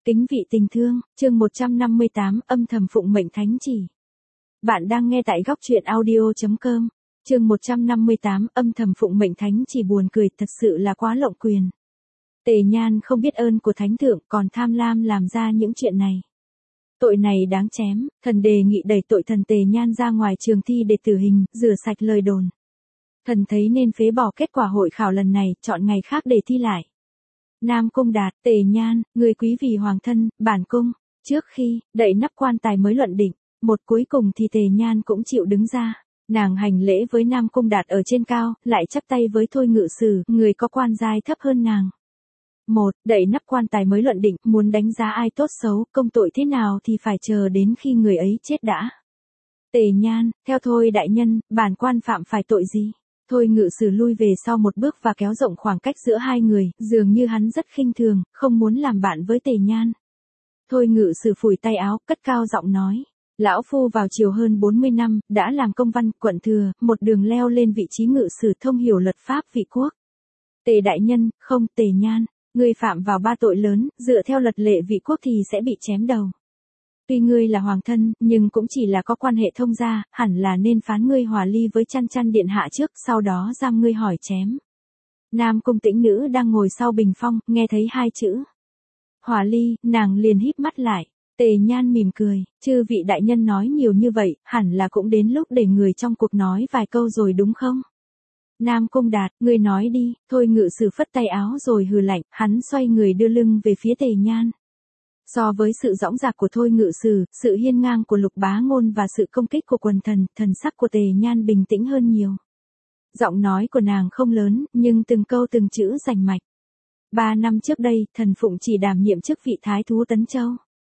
Kính vị tình thương, chương 158, âm thầm phụng mệnh thánh chỉ. Bạn đang nghe tại góc truyện audio.com. Chương 158, âm thầm phụng mệnh thánh chỉ. Buồn cười, thật sự là quá lộng quyền. Tề Nhan không biết ơn của thánh thượng, còn tham lam làm ra những chuyện này. Tội này đáng chém, thần đề nghị đẩy tội thần Tề Nhan ra ngoài trường thi để tử hình, rửa sạch lời đồn. Thần thấy nên phế bỏ kết quả hội khảo lần này, chọn ngày khác để thi lại. Nam Cung Đạt, Tề Nhan, người quý vì hoàng thân, bản cung. Trước khi đậy nắp quan tài mới luận định, một cuối cùng thì Tề Nhan cũng chịu đứng ra. Nàng hành lễ với Nam Cung Đạt ở trên cao, lại chắp tay với Thôi Ngự Sử, người có quan giai thấp hơn nàng. Đậy nắp quan tài mới luận định, muốn đánh giá ai tốt xấu, công tội thế nào thì phải chờ đến khi người ấy chết đã. Tề Nhan, theo Thôi đại nhân, bản quan phạm phải tội gì? Thôi Ngự Sử lui về sau một bước và kéo rộng khoảng cách giữa hai người, dường như hắn rất khinh thường, không muốn làm bạn với Tề Nhan. Thôi Ngự Sử phủi tay áo, cất cao giọng nói. Lão phu vào triều hơn 40 năm, đã làm công văn, quận thừa, một đường leo lên vị trí ngự sử, thông hiểu luật pháp vị quốc. Tề đại nhân, không, Tề Nhan, ngươi phạm vào 3 tội lớn, dựa theo luật lệ vị quốc thì sẽ bị chém đầu. Tuy ngươi là hoàng thân, nhưng cũng chỉ là có quan hệ thông gia, hẳn là nên phán ngươi hòa ly với Chăn Chăn điện hạ trước, sau đó giam ngươi hỏi chém. Nam Cung Tĩnh Nữ đang ngồi sau bình phong, nghe thấy 2 chữ hòa ly, nàng liền híp mắt lại. Tề Nhan mỉm cười, chư vị đại nhân nói nhiều như vậy, hẳn là cũng đến lúc để người trong cuộc nói vài câu rồi đúng không? Nam Cung Đạt, ngươi nói đi. Thôi Ngự Sử phất tay áo rồi hừ lạnh, hắn xoay người đưa lưng về phía Tề Nhan. So với sự dõng dạc của Thôi Ngự Sử, sự hiên ngang của Lục Bá Ngôn và sự công kích của quần thần, thần sắc của Tề Nhan bình tĩnh hơn nhiều. Giọng nói của nàng không lớn, nhưng từng câu từng chữ rành mạch. 3 năm trước đây, thần phụng chỉ đảm nhiệm chức vị thái thú Tấn Châu.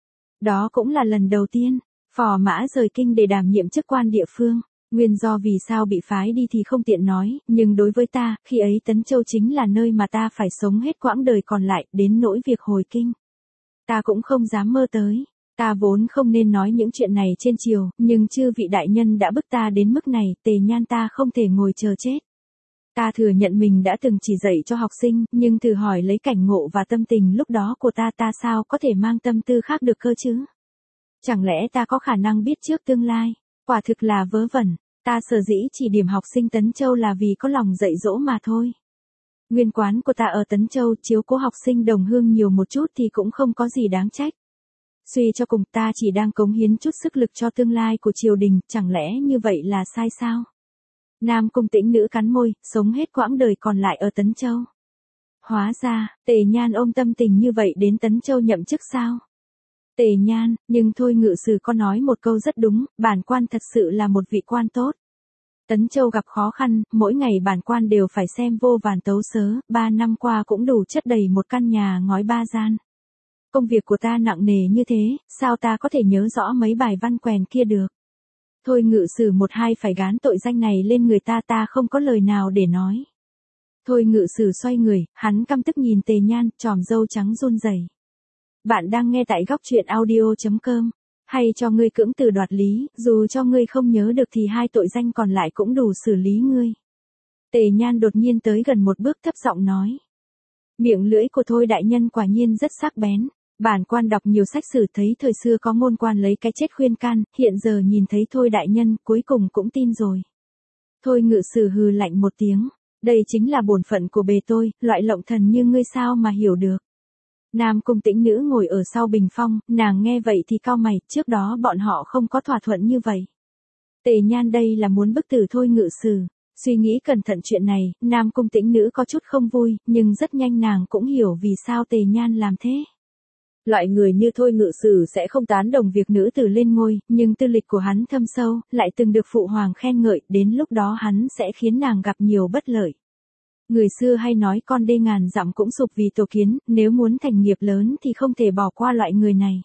Đó cũng là lần đầu tiên, phò mã rời kinh để đảm nhiệm chức quan địa phương. Nguyên do vì sao bị phái đi thì không tiện nói, nhưng đối với ta, khi ấy Tấn Châu chính là nơi mà ta phải sống hết quãng đời còn lại, đến nỗi việc hồi kinh. Ta cũng không dám mơ tới. Ta vốn không nên nói những chuyện này trên triều, nhưng chư vị đại nhân đã bức ta đến mức này, Tề Nhan ta không thể ngồi chờ chết. Ta thừa nhận mình đã từng chỉ dạy cho học sinh, nhưng thử hỏi lấy cảnh ngộ và tâm tình lúc đó của ta sao có thể mang tâm tư khác được cơ chứ? Chẳng lẽ ta có khả năng biết trước tương lai? Quả thực là vớ vẩn. Ta sở dĩ chỉ điểm học sinh Tấn Châu là vì có lòng dạy dỗ mà thôi. Nguyên quán của ta ở Tấn Châu, chiếu cố học sinh đồng hương nhiều một chút thì cũng không có gì đáng trách. Suy cho cùng, ta chỉ đang cống hiến chút sức lực cho tương lai của triều đình, chẳng lẽ như vậy là sai sao? Nam Cung Tĩnh Nữ cắn môi, sống hết quãng đời còn lại ở Tấn Châu. Hóa ra, Tề Nhan ôm tâm tình như vậy đến Tấn Châu nhậm chức sao? Tề Nhan, nhưng Thôi Ngự Sử có nói một câu rất đúng, bản quan thật sự là một vị quan tốt. Tấn Châu gặp khó khăn, mỗi ngày bản quan đều phải xem vô vàn tấu sớ, 3 năm qua cũng đủ chất đầy một căn nhà ngói 3 gian. Công việc của ta nặng nề như thế, sao ta có thể nhớ rõ mấy bài văn quèn kia được? Thôi Ngự Sử một hai phải gán tội danh này lên người ta không có lời nào để nói. Thôi Ngự Sử xoay người, hắn căm tức nhìn Tề Nhan, tròm râu trắng run rẩy. Bạn đang nghe tại góc truyện audio.com. Hay cho ngươi cưỡng từ đoạt lý, dù cho ngươi không nhớ được thì 2 tội danh còn lại cũng đủ xử lý ngươi. Tề Nhan đột nhiên tới gần một bước thấp giọng nói. Miệng lưỡi của Thôi đại nhân quả nhiên rất sắc bén. Bản quan đọc nhiều sách sử thấy thời xưa có ngôn quan lấy cái chết khuyên can, hiện giờ nhìn thấy Thôi đại nhân, cuối cùng cũng tin rồi. Thôi Ngự Sử hừ lạnh một tiếng. Đây chính là bổn phận của bề tôi, loại lộng thần như ngươi sao mà hiểu được. Nam Cung Tĩnh Nữ ngồi ở sau bình phong, nàng nghe vậy thì cau mày, trước đó bọn họ không có thỏa thuận như vậy. Tề Nhan đây là muốn bức tử Thôi Ngự Sử. Suy nghĩ cẩn thận chuyện này, Nam Cung Tĩnh Nữ có chút không vui, nhưng rất nhanh nàng cũng hiểu vì sao Tề Nhan làm thế. Loại người như Thôi Ngự Sử sẽ không tán đồng việc nữ tử lên ngôi, nhưng tư lịch của hắn thâm sâu, lại từng được phụ hoàng khen ngợi, đến lúc đó hắn sẽ khiến nàng gặp nhiều bất lợi. Người xưa hay nói con đê ngàn dặm cũng sụp vì tổ kiến, nếu muốn thành nghiệp lớn thì không thể bỏ qua loại người này.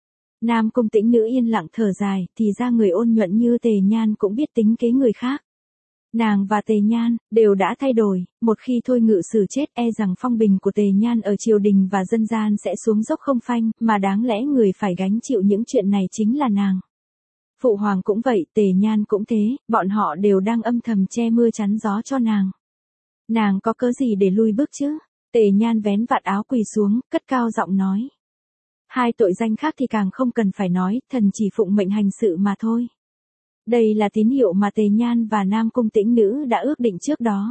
Nam Cung Tĩnh Nữ yên lặng thở dài, thì ra người ôn nhuận như Tề Nhan cũng biết tính kế người khác. Nàng và Tề Nhan đều đã thay đổi, một khi Thôi Ngự Sử chết e rằng phong bình của Tề Nhan ở triều đình và dân gian sẽ xuống dốc không phanh, mà đáng lẽ người phải gánh chịu những chuyện này chính là nàng. Phụ hoàng cũng vậy, Tề Nhan cũng thế, bọn họ đều đang âm thầm che mưa chắn gió cho nàng. Nàng có cớ gì để lui bước chứ? Tề Nhan vén vạt áo quỳ xuống, cất cao giọng nói. Hai tội danh khác thì càng không cần phải nói, thần chỉ phụng mệnh hành sự mà thôi. Đây là tín hiệu mà Tề Nhan và Nam Cung Tĩnh Nữ đã ước định trước đó.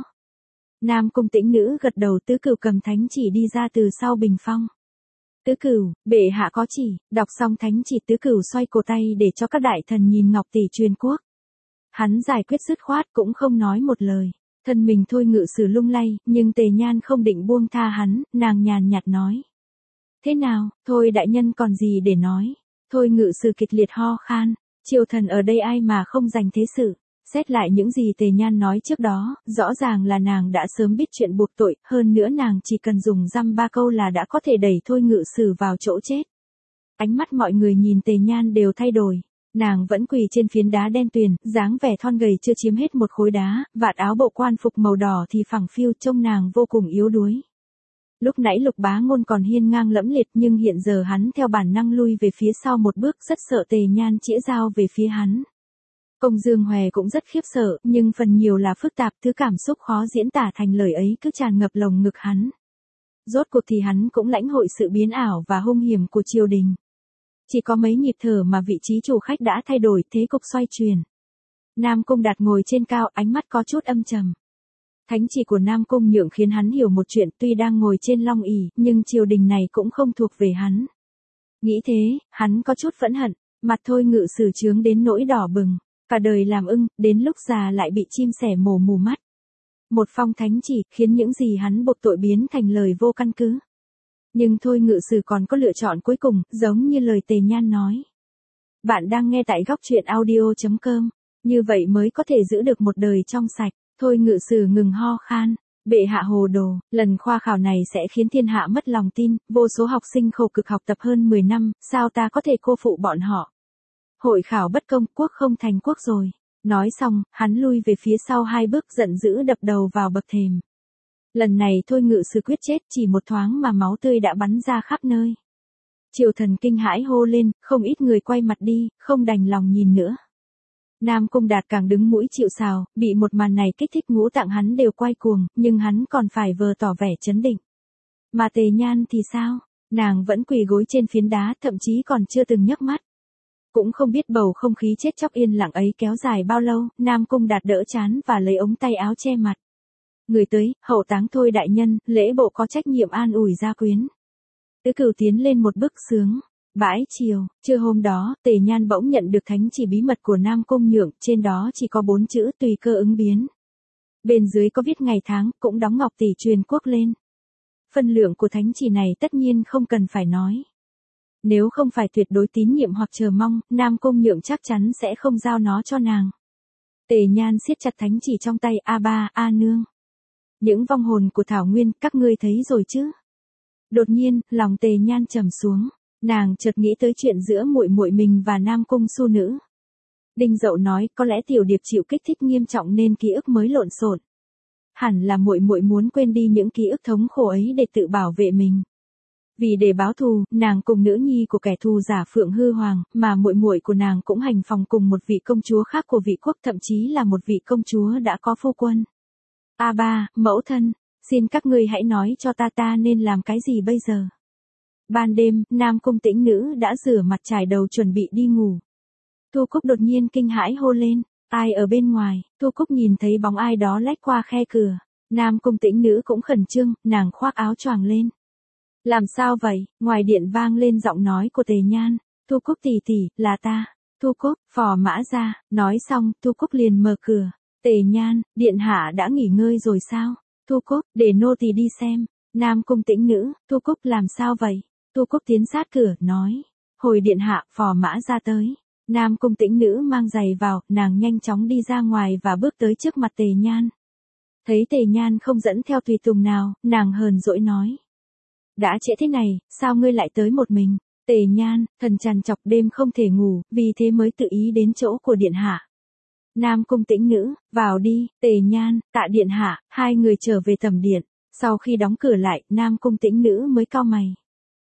Nam Cung Tĩnh Nữ gật đầu, Tứ Cửu cầm thánh chỉ đi ra từ sau bình phong. Tứ Cửu, bệ hạ có chỉ, đọc xong thánh chỉ Tứ Cửu xoay cổ tay để cho các đại thần nhìn ngọc tỷ truyền quốc. Hắn giải quyết dứt khoát cũng không nói một lời. Thân mình Thôi Ngự Sử lung lay, nhưng Tề Nhan không định buông tha hắn, nàng nhàn nhạt nói. Thế nào, thôi đại nhân còn gì để nói. Thôi Ngự Sử kịch liệt ho khan, triều thần ở đây ai mà không dành thế sự. Xét lại những gì Tề Nhan nói trước đó, rõ ràng là nàng đã sớm biết chuyện buộc tội, hơn nữa nàng chỉ cần dùng dăm ba câu là đã có thể đẩy Thôi Ngự Sử vào chỗ chết. Ánh mắt mọi người nhìn Tề Nhan đều thay đổi. Nàng vẫn quỳ trên phiến đá đen tuyền, dáng vẻ thon gầy chưa chiếm hết một khối đá, vạt áo bộ quan phục màu đỏ thì phẳng phiu, trông nàng vô cùng yếu đuối. Lúc nãy Lục Bá Ngôn còn hiên ngang lẫm liệt, nhưng hiện giờ hắn theo bản năng lui về phía sau một bước, rất sợ Tề Nhan chĩa dao về phía hắn. Công Dương Hòe cũng rất khiếp sợ, nhưng phần nhiều là phức tạp, thứ cảm xúc khó diễn tả thành lời ấy cứ tràn ngập lồng ngực hắn. Rốt cuộc thì hắn cũng lãnh hội sự biến ảo và hung hiểm của triều đình. Chỉ có mấy nhịp thở mà vị trí chủ khách đã thay đổi, thế cục xoay chuyển. Nam Cung Đạt ngồi trên cao, ánh mắt có chút âm trầm. Thánh chỉ của Nam Cung Nhượng khiến hắn hiểu một chuyện, tuy đang ngồi trên long ỷ, nhưng triều đình này cũng không thuộc về hắn. Nghĩ thế, hắn có chút phẫn hận, mặt Thôi Ngự Sử chướng đến nỗi đỏ bừng. Cả đời làm ưng, đến lúc già lại bị chim sẻ mổ mù mắt. Một phong thánh chỉ khiến những gì hắn buộc tội biến thành lời vô căn cứ. Nhưng Thôi Ngự Sử còn có lựa chọn cuối cùng, giống như lời Tề Nhan nói. Bạn đang nghe tại góc truyện audio.com, như vậy mới có thể giữ được một đời trong sạch. Thôi Ngự Sử ngừng ho khan. Bệ hạ hồ đồ, lần khoa khảo này sẽ khiến thiên hạ mất lòng tin, vô số học sinh khổ cực học tập hơn 10 năm, sao ta có thể cô phụ bọn họ. Hội khảo bất công, quốc không thành quốc rồi. Nói xong, hắn lui về phía sau 2 bước, giận dữ đập đầu vào bậc thềm. Lần này Thôi Ngự Sử quyết chết, chỉ một thoáng mà máu tươi đã bắn ra khắp nơi. Triều thần kinh hãi hô lên, không ít người quay mặt đi, không đành lòng nhìn nữa. Nam Cung Đạt càng đứng mũi chịu sào, bị một màn này kích thích ngũ tạng hắn đều quay cuồng, nhưng hắn còn phải vờ tỏ vẻ trấn định. Mà Tề Nhan thì sao? Nàng vẫn quỳ gối trên phiến đá, thậm chí còn chưa từng nhấc mắt. Cũng không biết bầu không khí chết chóc yên lặng ấy kéo dài bao lâu, Nam Cung Đạt đỡ trán và lấy ống tay áo che mặt. Người tới, hậu táng Thôi đại nhân, lễ bộ có trách nhiệm an ủi gia quyến. Tứ Cửu tiến lên một bước sướng. Bãi chiều, trưa hôm đó, Tề Nhan bỗng nhận được thánh chỉ bí mật của Nam Cung Nhượng, trên đó chỉ có 4 chữ tùy cơ ứng biến. Bên dưới có viết ngày tháng, cũng đóng ngọc tỷ truyền quốc lên. Phân lượng của thánh chỉ này tất nhiên không cần phải nói. Nếu không phải tuyệt đối tín nhiệm hoặc chờ mong, Nam Cung Nhượng chắc chắn sẽ không giao nó cho nàng. Tề Nhan siết chặt thánh chỉ trong tay, A nương. Những vong hồn của Thảo Nguyên, các ngươi thấy rồi chứ? Đột nhiên, lòng Tề Nhan trầm xuống. Nàng chợt nghĩ tới chuyện giữa muội muội mình và Nam Cung Su nữ. Đinh Dậu nói, có lẽ Tiểu Điệp chịu kích thích nghiêm trọng nên ký ức mới lộn xộn. Hẳn là muội muội muốn quên đi những ký ức thống khổ ấy để tự bảo vệ mình. Vì để báo thù, nàng cùng nữ nhi của kẻ thù giả Phượng Hư Hoàng, mà muội muội của nàng cũng hành phòng cùng một vị công chúa khác của vị quốc, thậm chí là một vị công chúa đã có phu quân. A3, mẫu thân, xin các ngươi hãy nói cho ta nên làm cái gì bây giờ. Ban đêm, Nam Cung Tĩnh Nữ đã rửa mặt trải đầu chuẩn bị đi ngủ. Thu Cúc đột nhiên kinh hãi hô lên, ai ở bên ngoài? Thu Cúc nhìn thấy bóng ai đó lách qua khe cửa. Nam Cung Tĩnh Nữ cũng khẩn trương, nàng khoác áo choàng lên. Làm sao vậy? Ngoài điện vang lên giọng nói của Tề Nhan. Thu Cúc tỷ tỷ, là ta. Thu Cúc, phò mã ra. Nói xong, Thu Cúc liền mở cửa. Tề Nhan, điện hạ đã nghỉ ngơi rồi sao? Thu Cúc, để nô tỳ đi xem. Nam Cung Tĩnh Nữ, Thu Cúc làm sao vậy? Thu Cúc tiến sát cửa, nói. Hồi điện hạ, phò mã ra tới. Nam Cung Tĩnh Nữ mang giày vào, nàng nhanh chóng đi ra ngoài và bước tới trước mặt Tề Nhan. Thấy Tề Nhan không dẫn theo tùy tùng nào, nàng hờn dỗi nói. Đã trễ thế này, sao ngươi lại tới một mình? Tề Nhan, thần trằn trọc đêm không thể ngủ, vì thế mới tự ý đến chỗ của điện hạ. Nam Cung Tĩnh Nữ, vào đi. Tề Nhan, tạ điện hạ. Hai người trở về tầm điện. Sau khi đóng cửa lại, Nam Cung Tĩnh Nữ mới cau mày.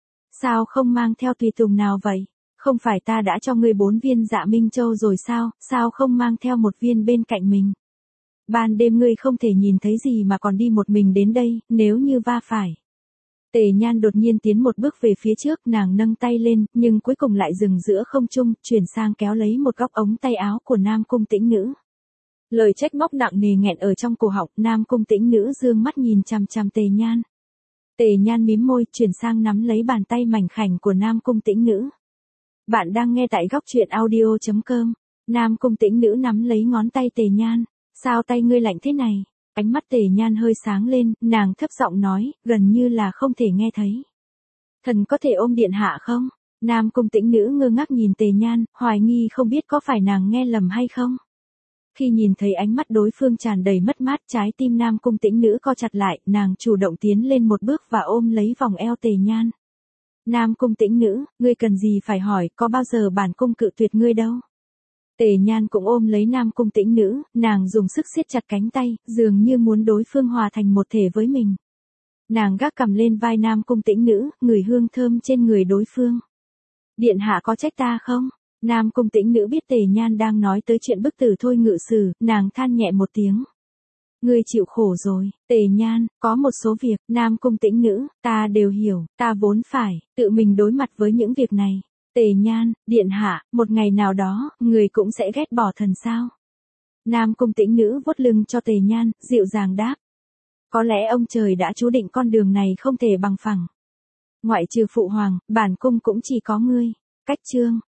Sao không mang theo tùy tùng nào vậy? Không phải ta đã cho ngươi 4 viên Dạ Minh Châu rồi sao? Sao không mang theo một viên bên cạnh mình? Ban đêm ngươi không thể nhìn thấy gì mà còn đi một mình đến đây, nếu như va phải. Tề Nhan đột nhiên tiến một bước về phía trước, nàng nâng tay lên, nhưng cuối cùng lại dừng giữa không trung, chuyển sang kéo lấy một góc ống tay áo của Nam Cung Tĩnh Nữ. Lời trách móc nặng nề nghẹn ở trong cổ họng, Nam Cung Tĩnh Nữ dương mắt nhìn chằm chằm Tề Nhan. Tề Nhan mím môi, chuyển sang nắm lấy bàn tay mảnh khảnh của Nam Cung Tĩnh Nữ. Bạn đang nghe tại góc truyện audio.com. Nam Cung Tĩnh Nữ nắm lấy ngón tay Tề Nhan. Sao tay ngươi lạnh thế này? Ánh mắt Tề Nhan hơi sáng lên, nàng thấp giọng nói, gần như là không thể nghe thấy. Thần có thể ôm điện hạ không? Nam Cung Tĩnh Nữ ngơ ngác nhìn Tề Nhan, hoài nghi không biết có phải nàng nghe lầm hay không. Khi nhìn thấy ánh mắt đối phương tràn đầy mất mát, trái tim Nam Cung Tĩnh Nữ co chặt lại, nàng chủ động tiến lên một bước và ôm lấy vòng eo Tề Nhan. Nam Cung Tĩnh Nữ, ngươi cần gì phải hỏi, có bao giờ bản cung cự tuyệt ngươi đâu. Tề Nhan cũng ôm lấy Nam Cung Tĩnh Nữ, nàng dùng sức siết chặt cánh tay, dường như muốn đối phương hòa thành một thể với mình. Nàng gác cằm lên vai Nam Cung Tĩnh Nữ, ngửi hương thơm trên người đối phương. Điện hạ có trách ta không? Nam Cung Tĩnh Nữ biết Tề Nhan đang nói tới chuyện bức tử Thôi Ngự Sử, nàng than nhẹ một tiếng. Ngươi chịu khổ rồi, Tề Nhan, có một số việc, Nam Cung Tĩnh Nữ, ta đều hiểu, ta vốn phải tự mình đối mặt với những việc này. Tề Nhan, điện hạ, một ngày nào đó, người cũng sẽ ghét bỏ thần sao? Nam Cung Tĩnh Nữ vuốt lưng cho Tề Nhan, dịu dàng đáp. Có lẽ ông trời đã chú định con đường này không thể bằng phẳng. Ngoại trừ phụ hoàng, bản cung cũng chỉ có ngươi. Cách chương